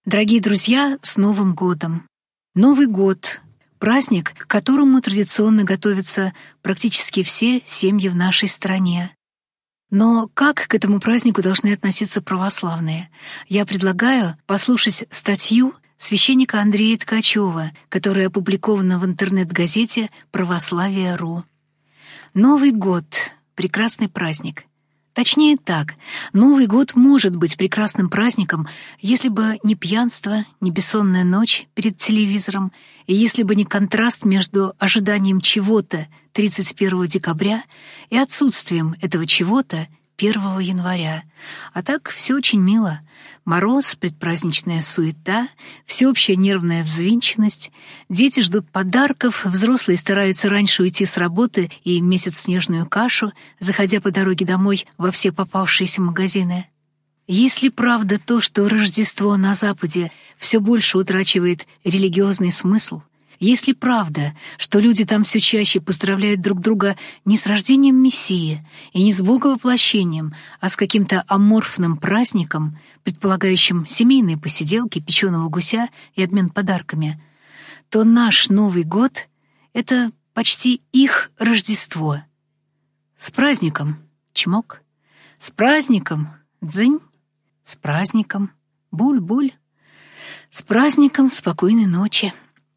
Дорогие друзья, с Новым годом! Новый год — праздник, к которому традиционно готовятся практически все семьи в нашей стране. Но как к этому празднику должны относиться православные? Я предлагаю послушать статью священника Андрея Ткачева, которая опубликована в интернет-газете «Православие.ру». Новый год — прекрасный праздник. Точнее так, Новый год может быть прекрасным праздником, если бы не пьянство, не бессонная ночь перед телевизором, и если бы не контраст между ожиданием чего-то 31 декабря и отсутствием этого чего-то 1 января. А так все очень мило. Мороз, предпраздничная суета, всеобщая нервная взвинченность, дети ждут подарков, взрослые стараются раньше уйти с работы и месят снежную кашу, заходя по дороге домой во все попавшиеся магазины. Если правда то, что Рождество на Западе все больше утрачивает религиозный смысл, если правда, что люди там все чаще поздравляют друг друга не с рождением Мессии и не с Боговоплощением, а с каким-то аморфным праздником, предполагающим семейные посиделки, печеного гуся и обмен подарками, то наш Новый год — это почти их Рождество. С праздником — чмок, с праздником — дзынь, с праздником — буль-буль, с праздником — спокойной ночи.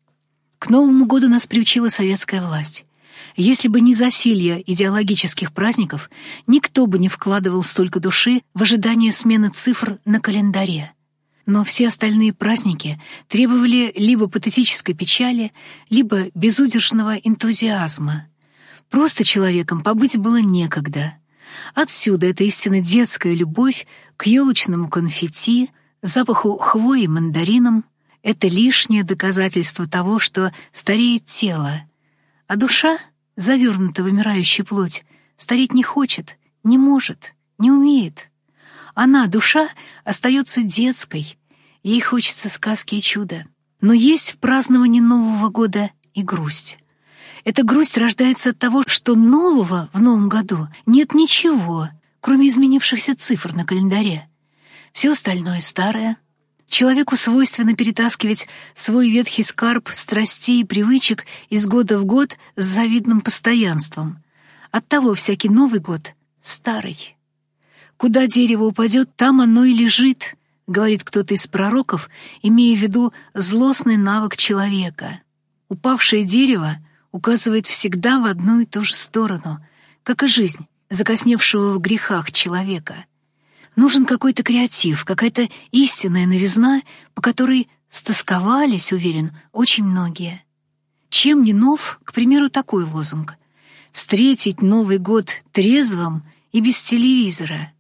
К Новому году нас приучила советская власть. Если бы не засилье идеологических праздников, никто бы не вкладывал столько души в ожидание смены цифр на календаре. Но все остальные праздники требовали либо патетической печали, либо безудержного энтузиазма. Просто человеком побыть было некогда. Отсюда эта истинно детская любовь к елочному конфетти, запаху хвои и мандаринам. Это лишнее доказательство того, что стареет тело, а душа, завернута в вымирающую плоть, стареть не хочет, не может, не умеет. Она, душа, остается детской, ей хочется сказки и чуда. Но есть в праздновании Нового года и грусть. Эта грусть рождается от того, что нового в Новом году нет ничего, кроме изменившихся цифр на календаре. Все остальное старое. Человеку свойственно перетаскивать свой ветхий скарб страстей и привычек из года в год с завидным постоянством. Оттого всякий Новый год старый. «Куда дерево упадет, там оно и лежит», — говорит кто-то из пророков, имея в виду злостный навык человека. Упавшее дерево указывает всегда в одну и ту же сторону, как и жизнь закосневшего в грехах человека. Нужен какой-то креатив, какая-то истинная новизна, по которой стосковались, уверен, очень многие. Чем не нов, к примеру, такой лозунг: «Встретить Новый год трезвым и без телевизора».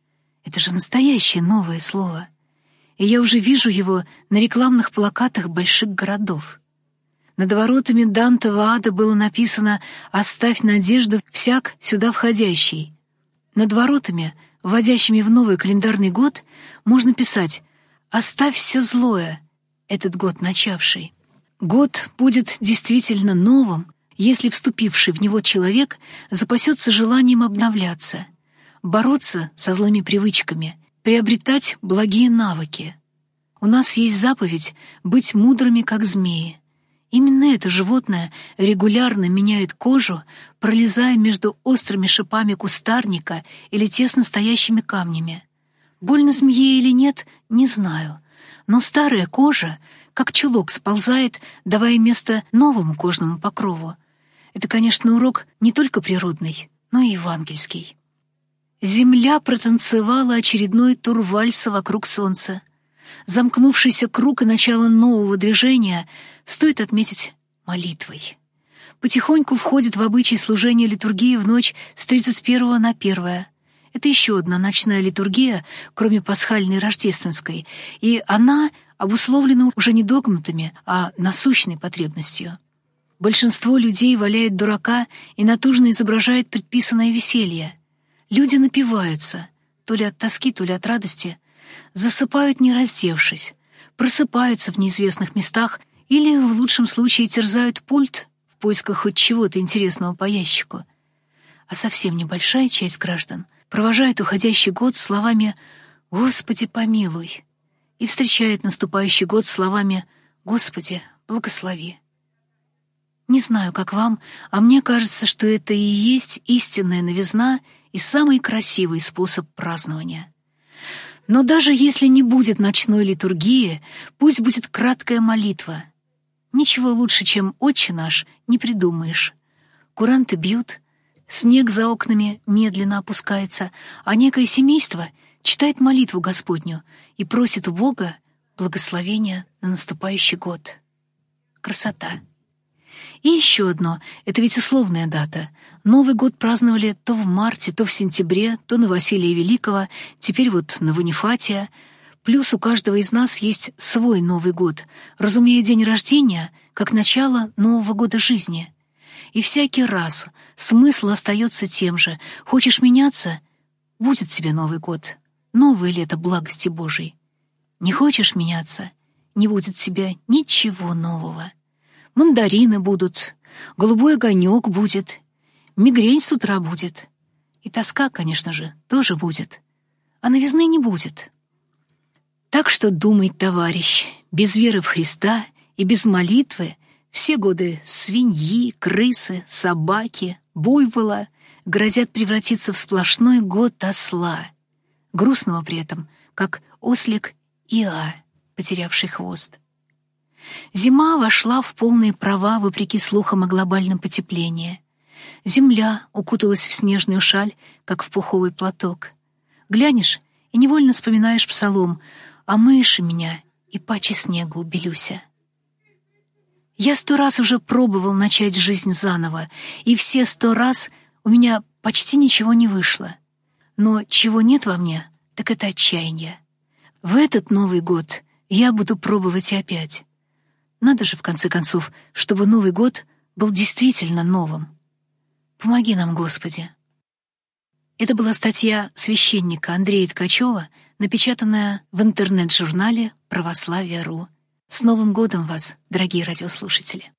Это же настоящее новое слово. И я уже вижу его на рекламных плакатах больших городов. Над воротами Дантова ада было написано «Оставь надежду всяк сюда входящий». Над воротами, вводящими в новый календарный год, можно писать «Оставь все злое, этот год начавший». Год будет действительно новым, если вступивший в него человек запасется желанием обновляться, бороться со злыми привычками, приобретать благие навыки. У нас есть заповедь быть мудрыми, как змеи. Именно это животное регулярно меняет кожу, пролезая между острыми шипами кустарника или тесно стоящими камнями. Больно змее или нет, не знаю, но старая кожа, как чулок, сползает, давая место новому кожному покрову. Это, конечно, урок не только природный, но и евангельский. Земля протанцевала очередной тур вальса вокруг солнца. Замкнувшийся круг и начало нового движения стоит отметить молитвой. Потихоньку входит в обычай служения литургии в ночь с 31 на 1. Это еще одна ночная литургия, кроме пасхальной и рождественской, и она обусловлена уже не догматами, а насущной потребностью. Большинство людей валяет дурака и натужно изображает предписанное веселье. Люди напиваются, то ли от тоски, то ли от радости, засыпают, не раздевшись, просыпаются в неизвестных местах или, в лучшем случае, терзают пульт в поисках хоть чего-то интересного по ящику. А совсем небольшая часть граждан провожает уходящий год словами «Господи, помилуй» и встречает наступающий год словами «Господи, благослови». Не знаю, как вам, а мне кажется, что это и есть истинная новизна и самый красивый способ празднования. Но даже если не будет ночной литургии, пусть будет краткая молитва. Ничего лучше, чем «Отче наш», не придумаешь. Куранты бьют, снег за окнами медленно опускается, а некое семейство читает молитву Господню и просит у Бога благословения на наступающий год. Красота. И еще одно, это ведь условная дата. Новый год праздновали то в марте, то в сентябре, то на Василия Великого, теперь вот на Ванифатия. Плюс у каждого из нас есть свой Новый год, разумея день рождения как начало нового года жизни. И всякий раз смысл остается тем же. Хочешь меняться — будет тебе Новый год, новое лето благости Божией. Не хочешь меняться — не будет тебе ничего нового. Мандарины будут, голубой огонек будет, мигрень с утра будет. И тоска, конечно же, тоже будет. А новизны не будет. Так что думай, товарищ, без веры в Христа и без молитвы все годы свиньи, крысы, собаки, буйвола грозят превратиться в сплошной год осла, грустного при этом, как ослик Иа, потерявший хвост. Зима вошла в полные права вопреки слухам о глобальном потеплении. Земля укуталась в снежную шаль, как в пуховый платок. Глянешь и невольно вспоминаешь псалом «А мыши меня и паче снегу белюся». Я 100 раз уже пробовал начать жизнь заново, и все 100 раз у меня почти ничего не вышло. Но чего нет во мне, так это отчаяние. В этот Новый год я буду пробовать опять. Надо же, в конце концов, чтобы Новый год был действительно новым. Помоги нам, Господи. Это была статья священника Андрея Ткачева, напечатанная в интернет-журнале «Православие.ру». С Новым годом вас, дорогие радиослушатели!